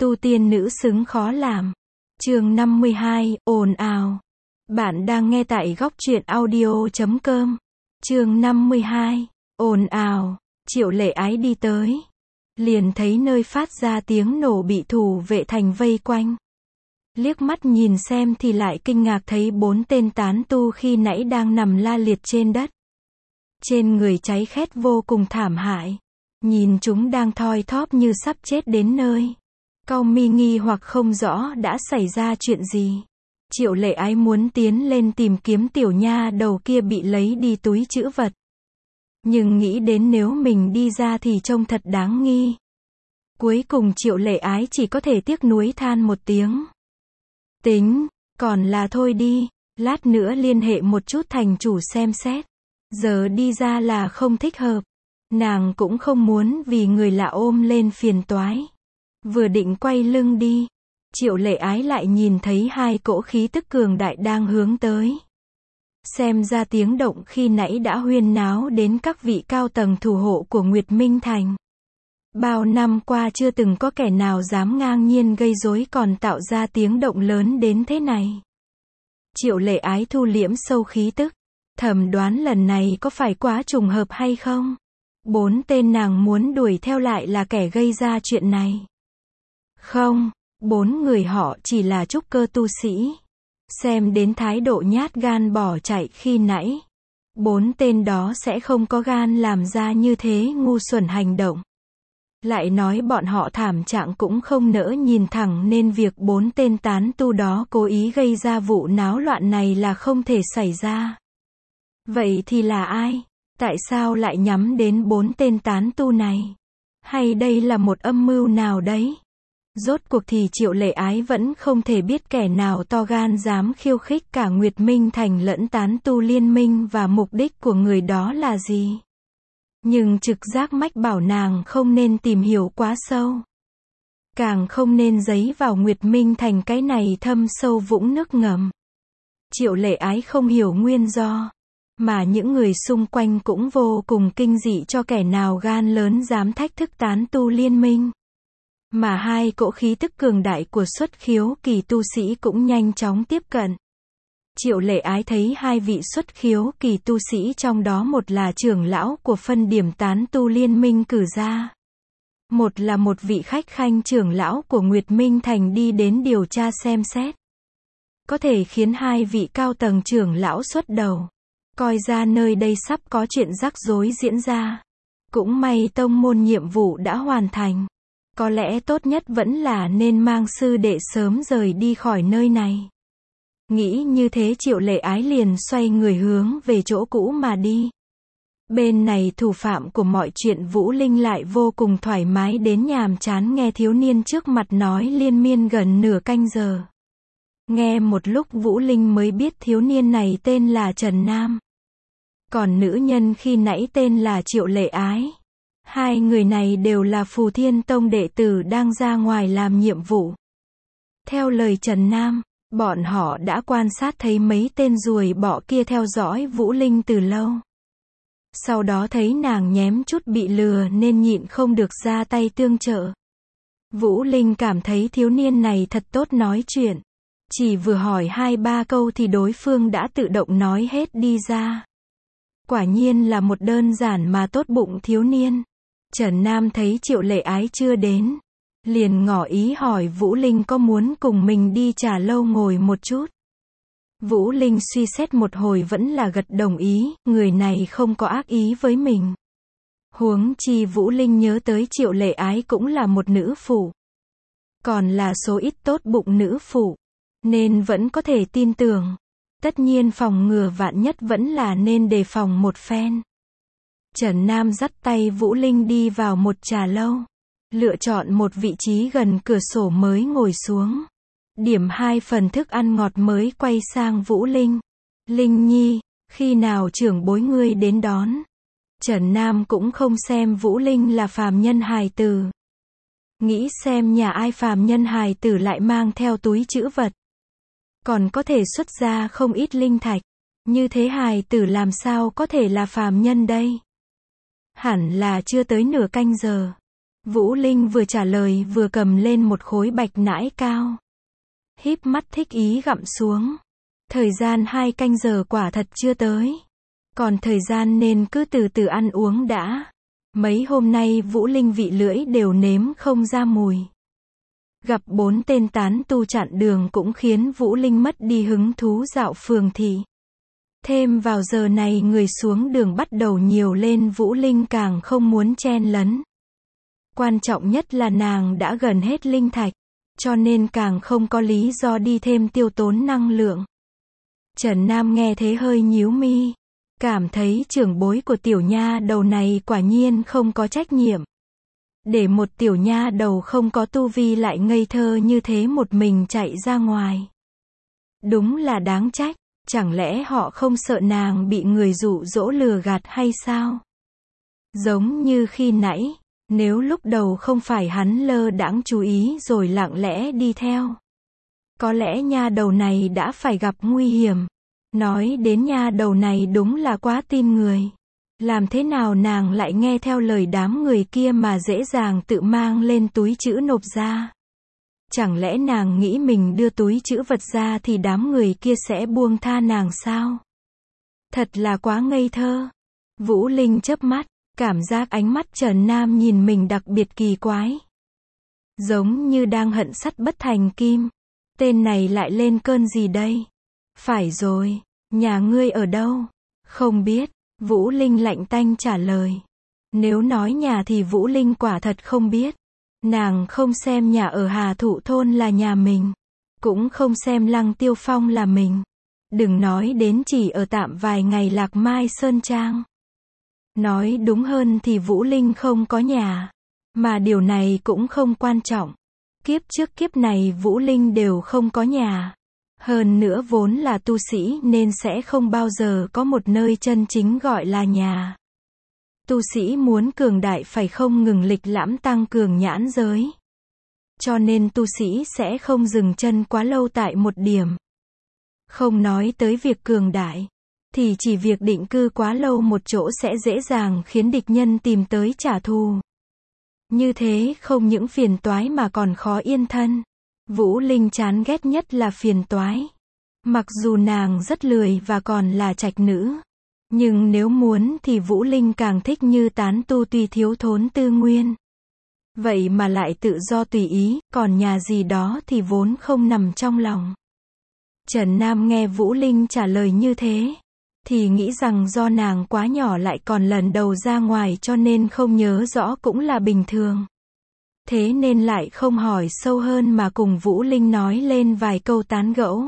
Tu tiên nữ xứng khó làm. Chương 52, ồn ào. Bạn đang nghe tại góc truyện audio.com. Chương 52, ồn ào. Triệu Lệ Ái đi tới, liền thấy nơi phát ra tiếng nổ bị thủ vệ thành vây quanh. Liếc mắt nhìn xem thì lại kinh ngạc thấy 4 tên tán tu khi nãy đang nằm la liệt trên đất. Trên người cháy khét vô cùng thảm hại. Nhìn chúng đang thoi thóp như sắp chết đến nơi. Cau mi nghi hoặc không rõ đã xảy ra chuyện gì. Triệu Lệ Ái muốn tiến lên tìm kiếm tiểu nha đầu kia bị lấy đi túi trữ vật. Nhưng nghĩ đến nếu mình đi ra thì trông thật đáng nghi. Cuối cùng Triệu Lệ Ái chỉ có thể tiếc nuối than một tiếng. Tính, còn là thôi đi, lát nữa liên hệ một chút thành chủ xem xét. Giờ đi ra là không thích hợp. Nàng cũng không muốn vì người lạ ôm lên phiền toái. Vừa định quay lưng đi, Triệu Lệ Ái lại nhìn thấy 2 cỗ khí tức cường đại đang hướng tới. Xem ra tiếng động khi nãy đã huyên náo đến các vị cao tầng thủ hộ của Nguyệt Minh Thành. Bao năm qua chưa từng có kẻ nào dám ngang nhiên gây rối còn tạo ra tiếng động lớn đến thế này. Triệu Lệ Ái thu liễm sâu khí tức, thầm đoán lần này có phải quá trùng hợp hay không? 4 tên nàng muốn đuổi theo lại là kẻ gây ra chuyện này. Không, 4 người họ chỉ là trúc cơ tu sĩ. Xem đến thái độ nhát gan bỏ chạy khi nãy, 4 tên đó sẽ không có gan làm ra như thế ngu xuẩn hành động. Lại nói bọn họ thảm trạng cũng không nỡ nhìn thẳng nên việc 4 tên tán tu đó cố ý gây ra vụ náo loạn này là không thể xảy ra. Vậy thì là ai? Tại sao lại nhắm đến 4 tên tán tu này? Hay đây là một âm mưu nào đấy? Rốt cuộc thì Triệu Lệ Ái vẫn không thể biết kẻ nào to gan dám khiêu khích cả Nguyệt Minh Thành lẫn tán tu liên minh và mục đích của người đó là gì. Nhưng trực giác mách bảo nàng không nên tìm hiểu quá sâu. Càng không nên giấy vào Nguyệt Minh Thành cái này thâm sâu vũng nước ngầm. Triệu Lệ Ái không hiểu nguyên do. Mà những người xung quanh cũng vô cùng kinh dị cho kẻ nào gan lớn dám thách thức tán tu liên minh. Mà 2 cỗ khí tức cường đại của xuất khiếu kỳ tu sĩ cũng nhanh chóng tiếp cận. Triệu Lệ Ái thấy 2 vị xuất khiếu kỳ tu sĩ trong đó một là trưởng lão của phân điểm tán tu liên minh cử ra. Một là một vị khách khanh trưởng lão của Nguyệt Minh Thành đi đến điều tra xem xét. Có thể khiến 2 vị cao tầng trưởng lão xuất đầu. Coi ra nơi đây sắp có chuyện rắc rối diễn ra. Cũng may tông môn nhiệm vụ đã hoàn thành. Có lẽ tốt nhất vẫn là nên mang sư đệ sớm rời đi khỏi nơi này. Nghĩ như thế Triệu Lệ Ái liền xoay người hướng về chỗ cũ mà đi. Bên này thủ phạm của mọi chuyện Vũ Linh lại vô cùng thoải mái đến nhàm chán nghe thiếu niên trước mặt nói liên miên gần nửa canh giờ. Nghe một lúc Vũ Linh mới biết thiếu niên này tên là Trần Nam. Còn nữ nhân khi nãy tên là Triệu Lệ Ái. 2 người này đều là Phù Thiên Tông đệ tử đang ra ngoài làm nhiệm vụ. Theo lời Trần Nam, bọn họ đã quan sát thấy mấy tên ruồi bọ kia theo dõi Vũ Linh từ lâu. Sau đó thấy nàng nhém chút bị lừa nên nhịn không được ra tay tương trợ. Vũ Linh cảm thấy thiếu niên này thật tốt nói chuyện. Chỉ vừa hỏi 2-3 câu thì đối phương đã tự động nói hết đi ra. Quả nhiên là một đơn giản mà tốt bụng thiếu niên. Trần Nam thấy Triệu Lệ Ái chưa đến, liền ngỏ ý hỏi Vũ Linh có muốn cùng mình đi trà lâu ngồi một chút. Vũ Linh suy xét một hồi vẫn là gật đồng ý, người này không có ác ý với mình. Huống chi Vũ Linh nhớ tới Triệu Lệ Ái cũng là một nữ phụ. Còn là số ít tốt bụng nữ phụ, nên vẫn có thể tin tưởng. Tất nhiên phòng ngừa vạn nhất vẫn là nên đề phòng một phen. Trần Nam dắt tay Vũ Linh đi vào một trà lâu. Lựa chọn một vị trí gần cửa sổ mới ngồi xuống. Điểm 2 phần thức ăn ngọt mới quay sang Vũ Linh. Linh Nhi, khi nào trưởng bối ngươi đến đón? Trần Nam cũng không xem Vũ Linh là phàm nhân hài tử. Nghĩ xem nhà ai phàm nhân hài tử lại mang theo túi trữ vật. Còn có thể xuất ra không ít linh thạch. Như thế hài tử làm sao có thể là phàm nhân đây? Hẳn là chưa tới nửa canh giờ. Vũ Linh vừa trả lời vừa cầm lên một khối bạch nãi cao. Híp mắt thích ý gặm xuống. Thời gian 2 canh giờ quả thật chưa tới. Còn thời gian nên cứ từ từ ăn uống đã. Mấy hôm nay Vũ Linh vị lưỡi đều nếm không ra mùi. Gặp 4 tên tán tu chặn đường cũng khiến Vũ Linh mất đi hứng thú dạo phường thị. Thêm vào giờ này người xuống đường bắt đầu nhiều lên, Vũ Linh càng không muốn chen lấn. Quan trọng nhất là nàng đã gần hết linh thạch, cho nên càng không có lý do đi thêm tiêu tốn năng lượng. Trần Nam nghe thế hơi nhíu mi, cảm thấy trưởng bối của tiểu nha đầu này quả nhiên không có trách nhiệm. Để một tiểu nha đầu không có tu vi lại ngây thơ như thế một mình chạy ra ngoài. Đúng là đáng trách, chẳng lẽ họ không sợ nàng bị người dụ dỗ lừa gạt hay sao? Giống như khi nãy, nếu lúc đầu không phải hắn lơ đãng chú ý rồi lặng lẽ đi theo, có lẽ nha đầu này đã phải gặp nguy hiểm. Nói đến nha đầu này đúng là quá tin người. Làm thế nào nàng lại nghe theo lời đám người kia mà dễ dàng tự mang lên túi trữ nộp ra? Chẳng lẽ nàng nghĩ mình đưa túi trữ vật ra thì đám người kia sẽ buông tha nàng sao? Thật là quá ngây thơ. Vũ Linh chớp mắt, cảm giác ánh mắt Trần Nam nhìn mình đặc biệt kỳ quái. Giống như đang hận sắt bất thành kim. Tên này lại lên cơn gì đây? Phải rồi, nhà ngươi ở đâu? Không biết, Vũ Linh lạnh tanh trả lời. Nếu nói nhà thì Vũ Linh quả thật không biết. Nàng không xem nhà ở Hà Thụ Thôn là nhà mình, cũng không xem Lăng Tiêu Phong là mình. Đừng nói đến chỉ ở tạm vài ngày Lạc Mai Sơn Trang. Nói đúng hơn thì Vũ Linh không có nhà, mà điều này cũng không quan trọng. Kiếp trước kiếp này Vũ Linh đều không có nhà. Hơn nữa vốn là tu sĩ nên sẽ không bao giờ có một nơi chân chính gọi là nhà. Tu sĩ muốn cường đại phải không ngừng lịch lãm tăng cường nhãn giới. Cho nên tu sĩ sẽ không dừng chân quá lâu tại một điểm. Không nói tới việc cường đại, thì chỉ việc định cư quá lâu một chỗ sẽ dễ dàng khiến địch nhân tìm tới trả thù. Như thế không những phiền toái mà còn khó yên thân. Vũ Linh chán ghét nhất là phiền toái. Mặc dù nàng rất lười và còn là trạch nữ, nhưng nếu muốn thì Vũ Linh càng thích như tán tu tuy thiếu thốn tư nguyên. Vậy mà lại tự do tùy ý, còn nhà gì đó thì vốn không nằm trong lòng. Trần Nam nghe Vũ Linh trả lời như thế, thì nghĩ rằng do nàng quá nhỏ lại còn lần đầu ra ngoài cho nên không nhớ rõ cũng là bình thường. Thế nên lại không hỏi sâu hơn mà cùng Vũ Linh nói lên vài câu tán gẫu.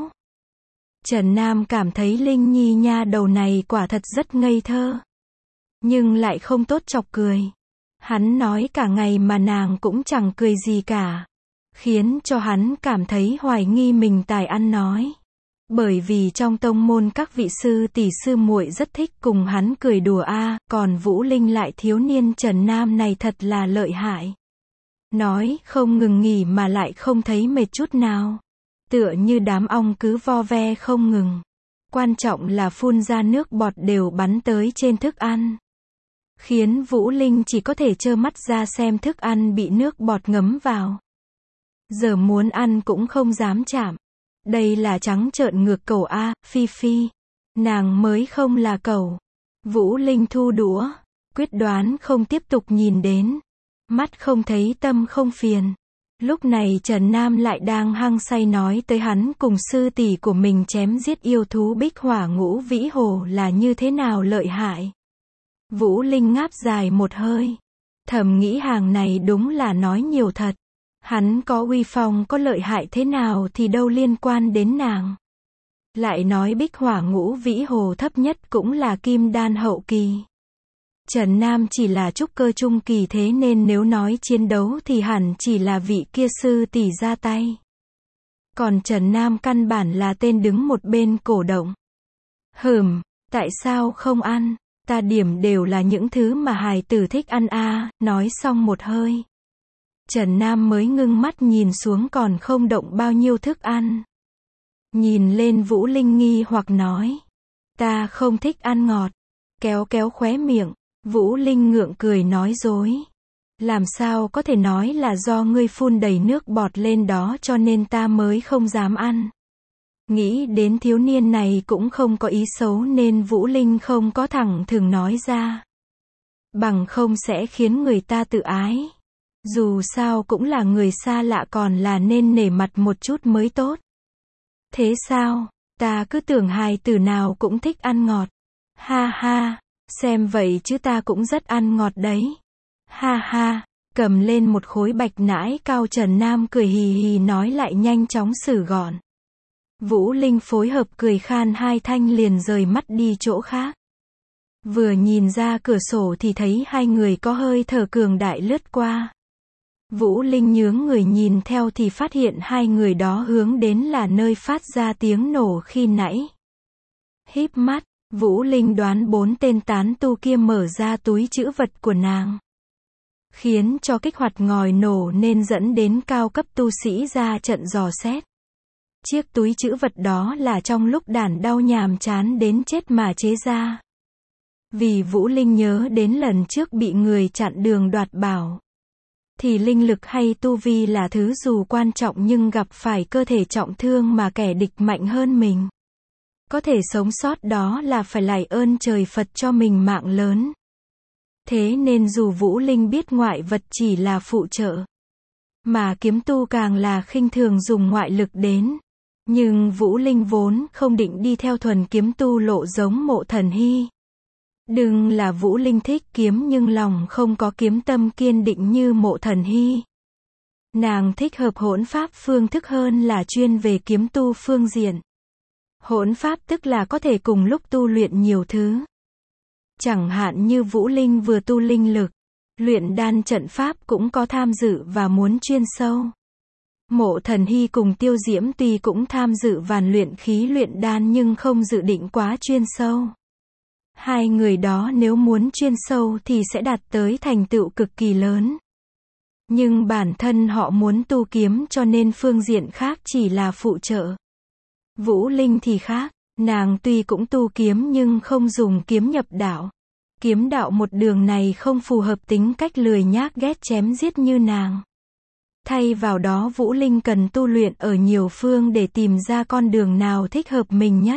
Trần Nam cảm thấy Linh Nhi nha đầu này quả thật rất ngây thơ, nhưng lại không tốt chọc cười. Hắn nói cả ngày mà nàng cũng chẳng cười gì cả, khiến cho hắn cảm thấy hoài nghi mình tài ăn nói. Bởi vì trong tông môn các vị sư tỷ sư muội rất thích cùng hắn cười đùa còn Vũ Linh lại thiếu niên Trần Nam này thật là lợi hại. Nói không ngừng nghỉ mà lại không thấy mệt chút nào. Tựa như đám ong cứ vo ve không ngừng. Quan trọng là phun ra nước bọt đều bắn tới trên thức ăn. Khiến Vũ Linh chỉ có thể trơ mắt ra xem thức ăn bị nước bọt ngấm vào. Giờ muốn ăn cũng không dám chạm. Đây là trắng trợn ngược cẩu Phi Phi. Nàng mới không là cẩu. Vũ Linh thu đũa, quyết đoán không tiếp tục nhìn đến. Mắt không thấy tâm không phiền. Lúc này Trần Nam lại đang hăng say nói tới hắn cùng sư tỷ của mình chém giết yêu thú Bích Hỏa Ngũ Vĩ Hồ là như thế nào lợi hại. Vũ Linh ngáp dài một hơi. Thầm nghĩ hàng này đúng là nói nhiều thật. Hắn có uy phong có lợi hại thế nào thì đâu liên quan đến nàng. Lại nói Bích Hỏa Ngũ Vĩ Hồ thấp nhất cũng là kim đan hậu kỳ. Trần Nam chỉ là trúc cơ trung kỳ, thế nên nếu nói chiến đấu thì hẳn chỉ là vị kia sư tỷ ra tay. Còn Trần Nam căn bản là tên đứng một bên cổ động. Tại sao không ăn? Ta điểm đều là những thứ mà hài tử thích ăn nói xong một hơi. Trần Nam mới ngưng mắt nhìn xuống còn không động bao nhiêu thức ăn. Nhìn lên Vũ Linh nghi hoặc nói. Ta không thích ăn ngọt. Kéo kéo khóe miệng. Vũ Linh ngượng cười nói dối. Làm sao có thể nói là do ngươi phun đầy nước bọt lên đó cho nên ta mới không dám ăn. Nghĩ đến thiếu niên này cũng không có ý xấu nên Vũ Linh không có thẳng thừng nói ra. Bằng không sẽ khiến người ta tự ái. Dù sao cũng là người xa lạ còn là nên nể mặt một chút mới tốt. Thế sao? Ta cứ tưởng hài tử nào cũng thích ăn ngọt. Ha ha, xem vậy chứ ta cũng rất ăn ngọt đấy. Ha ha, cầm lên một khối bạch nãi cao Trần Nam cười hì hì nói lại nhanh chóng xử gọn. Vũ Linh phối hợp cười khan hai thanh liền rời mắt đi chỗ khác. Vừa nhìn ra cửa sổ thì thấy hai người có hơi thở cường đại lướt qua. Vũ Linh nhướng người nhìn theo thì phát hiện hai người đó hướng đến là nơi phát ra tiếng nổ khi nãy. Híp mắt, Vũ Linh đoán 4 tên tán tu kia mở ra túi trữ vật của nàng. Khiến cho kích hoạt ngòi nổ nên dẫn đến cao cấp tu sĩ ra trận dò xét. Chiếc túi trữ vật đó là trong lúc đản đau nhàm chán đến chết mà chế ra. Vì Vũ Linh nhớ đến lần trước bị người chặn đường đoạt bảo. Thì linh lực hay tu vi là thứ dù quan trọng nhưng gặp phải cơ thể trọng thương mà kẻ địch mạnh hơn mình. Có thể sống sót đó là phải lạy ơn trời Phật cho mình mạng lớn. Thế nên dù Vũ Linh biết ngoại vật chỉ là phụ trợ, mà kiếm tu càng là khinh thường dùng ngoại lực đến. Nhưng Vũ Linh vốn không định đi theo thuần kiếm tu lộ giống Mộ Thần Hy. Đừng là Vũ Linh thích kiếm nhưng lòng không có kiếm tâm kiên định như Mộ Thần Hy. Nàng thích hợp hỗn pháp phương thức hơn là chuyên về kiếm tu phương diện. Hỗn pháp tức là có thể cùng lúc tu luyện nhiều thứ. Chẳng hạn như Vũ Linh vừa tu linh lực, luyện đan trận pháp cũng có tham dự và muốn chuyên sâu. Mộ Thần Hy cùng Tiêu Diễm tuy cũng tham dự vàn luyện khí luyện đan nhưng không dự định quá chuyên sâu. Hai người đó nếu muốn chuyên sâu thì sẽ đạt tới thành tựu cực kỳ lớn. Nhưng bản thân họ muốn tu kiếm cho nên phương diện khác chỉ là phụ trợ. Vũ Linh thì khác, nàng tuy cũng tu kiếm nhưng không dùng kiếm nhập đạo. Kiếm đạo một đường này không phù hợp tính cách lười nhác ghét chém giết như nàng. Thay vào đó Vũ Linh cần tu luyện ở nhiều phương để tìm ra con đường nào thích hợp mình nhất.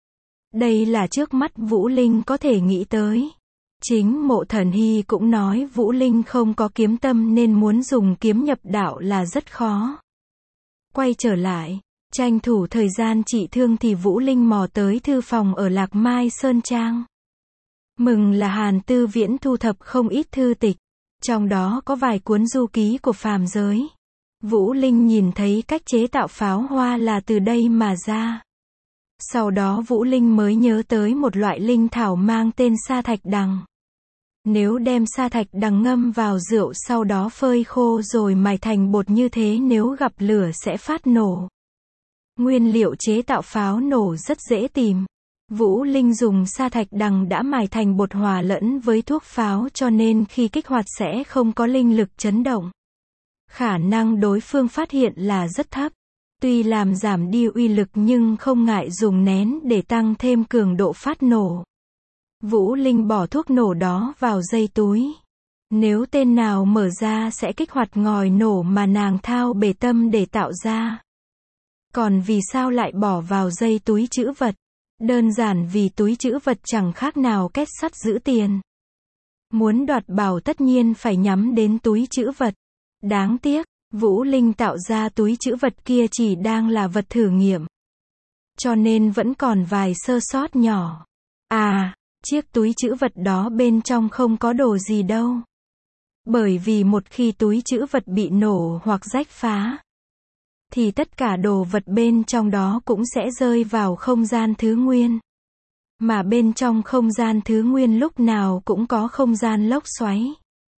Đây là trước mắt Vũ Linh có thể nghĩ tới. Chính Mộ Thần Hy cũng nói Vũ Linh không có kiếm tâm nên muốn dùng kiếm nhập đạo là rất khó. Quay trở lại, tranh thủ thời gian trị thương thì Vũ Linh mò tới thư phòng ở Lạc Mai Sơn Trang. Mừng là Hàn Tư Viễn thu thập không ít thư tịch, trong đó có vài cuốn du ký của phàm giới. Vũ Linh nhìn thấy cách chế tạo pháo hoa là từ đây mà ra. Sau đó Vũ Linh mới nhớ tới một loại linh thảo mang tên sa thạch đằng. Nếu đem sa thạch đằng ngâm vào rượu sau đó phơi khô rồi mài thành bột như thế nếu gặp lửa sẽ phát nổ. Nguyên liệu chế tạo pháo nổ rất dễ tìm. Vũ Linh dùng sa thạch đằng đã mài thành bột hòa lẫn với thuốc pháo cho nên khi kích hoạt sẽ không có linh lực chấn động. Khả năng đối phương phát hiện là rất thấp. Tuy làm giảm đi uy lực nhưng không ngại dùng nén để tăng thêm cường độ phát nổ. Vũ Linh bỏ thuốc nổ đó vào dây túi. Nếu tên nào mở ra sẽ kích hoạt ngòi nổ mà nàng thao bể tâm để tạo ra. Còn vì sao lại bỏ vào dây túi trữ vật? Đơn giản vì túi trữ vật chẳng khác nào két sắt giữ tiền. Muốn đoạt bảo tất nhiên phải nhắm đến túi trữ vật. Đáng tiếc, Vũ Linh tạo ra túi trữ vật kia chỉ đang là vật thử nghiệm. Cho nên vẫn còn vài sơ sót nhỏ. À, chiếc túi trữ vật đó bên trong không có đồ gì đâu. Bởi vì một khi túi trữ vật bị nổ hoặc rách phá, thì tất cả đồ vật bên trong đó cũng sẽ rơi vào không gian thứ nguyên. Mà bên trong không gian thứ nguyên lúc nào cũng có không gian lốc xoáy.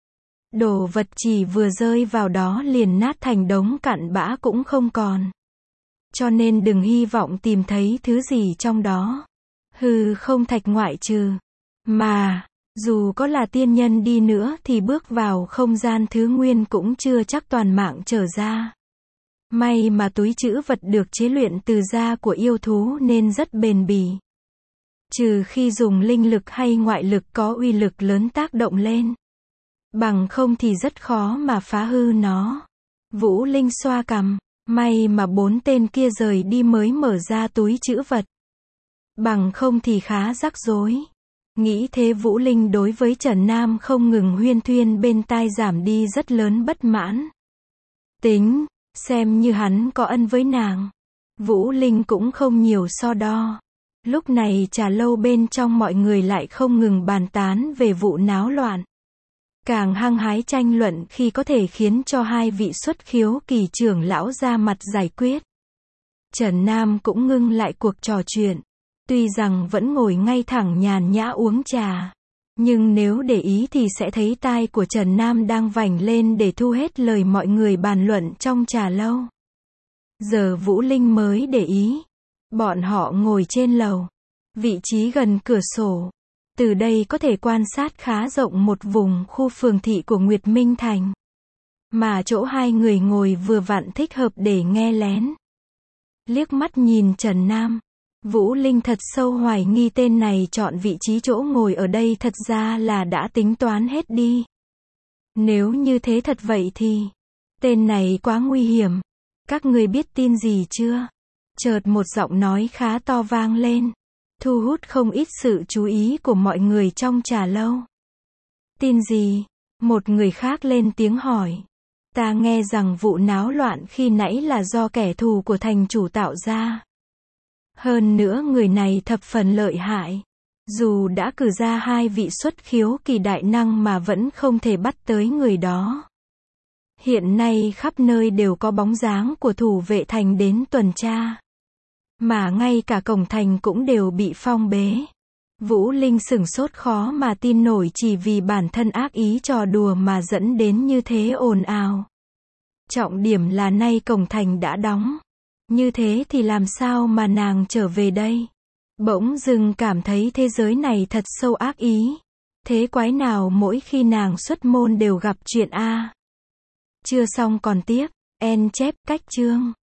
Đồ vật chỉ vừa rơi vào đó liền nát thành đống cặn bã cũng không còn. Cho nên đừng hy vọng tìm thấy thứ gì trong đó. Hư không thạch ngoại trừ. Mà, dù có là tiên nhân đi nữa thì bước vào không gian thứ nguyên cũng chưa chắc toàn mạng trở ra. May mà túi trữ vật được chế luyện từ da của yêu thú nên rất bền bỉ. Trừ khi dùng linh lực hay ngoại lực có uy lực lớn tác động lên. Bằng không thì rất khó mà phá hư nó. Vũ Linh xoa cằm, may mà 4 tên kia rời đi mới mở ra túi trữ vật. Bằng không thì khá rắc rối. Nghĩ thế Vũ Linh đối với Trần Nam không ngừng huyên thuyên bên tai giảm đi rất lớn bất mãn. Tính, xem như hắn có ân với nàng. Vũ Linh cũng không nhiều so đo. Lúc này trà lâu bên trong mọi người lại không ngừng bàn tán về vụ náo loạn. Càng hăng hái tranh luận khi có thể khiến cho 2 vị xuất khiếu kỳ trưởng lão ra mặt giải quyết. Trần Nam cũng ngưng lại cuộc trò chuyện. Tuy rằng vẫn ngồi ngay thẳng nhàn nhã uống trà. Nhưng nếu để ý thì sẽ thấy tai của Trần Nam đang vành lên để thu hết lời mọi người bàn luận trong trà lâu. Giờ Vũ Linh mới để ý. Bọn họ ngồi trên lầu. Vị trí gần cửa sổ. Từ đây có thể quan sát khá rộng một vùng khu phường thị của Nguyệt Minh Thành. Mà chỗ 2 người ngồi vừa vặn thích hợp để nghe lén. Liếc mắt nhìn Trần Nam. Vũ Linh thật sâu hoài nghi tên này chọn vị trí chỗ ngồi ở đây thật ra là đã tính toán hết đi. Nếu như thế thật vậy thì, tên này quá nguy hiểm. Các người biết tin gì chưa? Chợt một giọng nói khá to vang lên, thu hút không ít sự chú ý của mọi người trong trà lâu. Tin gì? Một người khác lên tiếng hỏi. Ta nghe rằng vụ náo loạn khi nãy là do kẻ thù của thành chủ tạo ra. Hơn nữa người này thập phần lợi hại. Dù đã cử ra 2 vị xuất khiếu kỳ đại năng mà vẫn không thể bắt tới người đó. Hiện nay khắp nơi đều có bóng dáng của thủ vệ thành đến tuần tra. Mà ngay cả cổng thành cũng đều bị phong bế. Vũ Linh sửng sốt khó mà tin nổi chỉ vì bản thân ác ý trò đùa mà dẫn đến như thế ồn ào. Trọng điểm là nay cổng thành đã đóng. Như thế thì làm sao mà nàng trở về đây? Bỗng dưng cảm thấy thế giới này thật sâu ác ý. Thế quái nào mỗi khi nàng xuất môn đều gặp chuyện a. Chưa xong còn tiếp. En chép cách chương.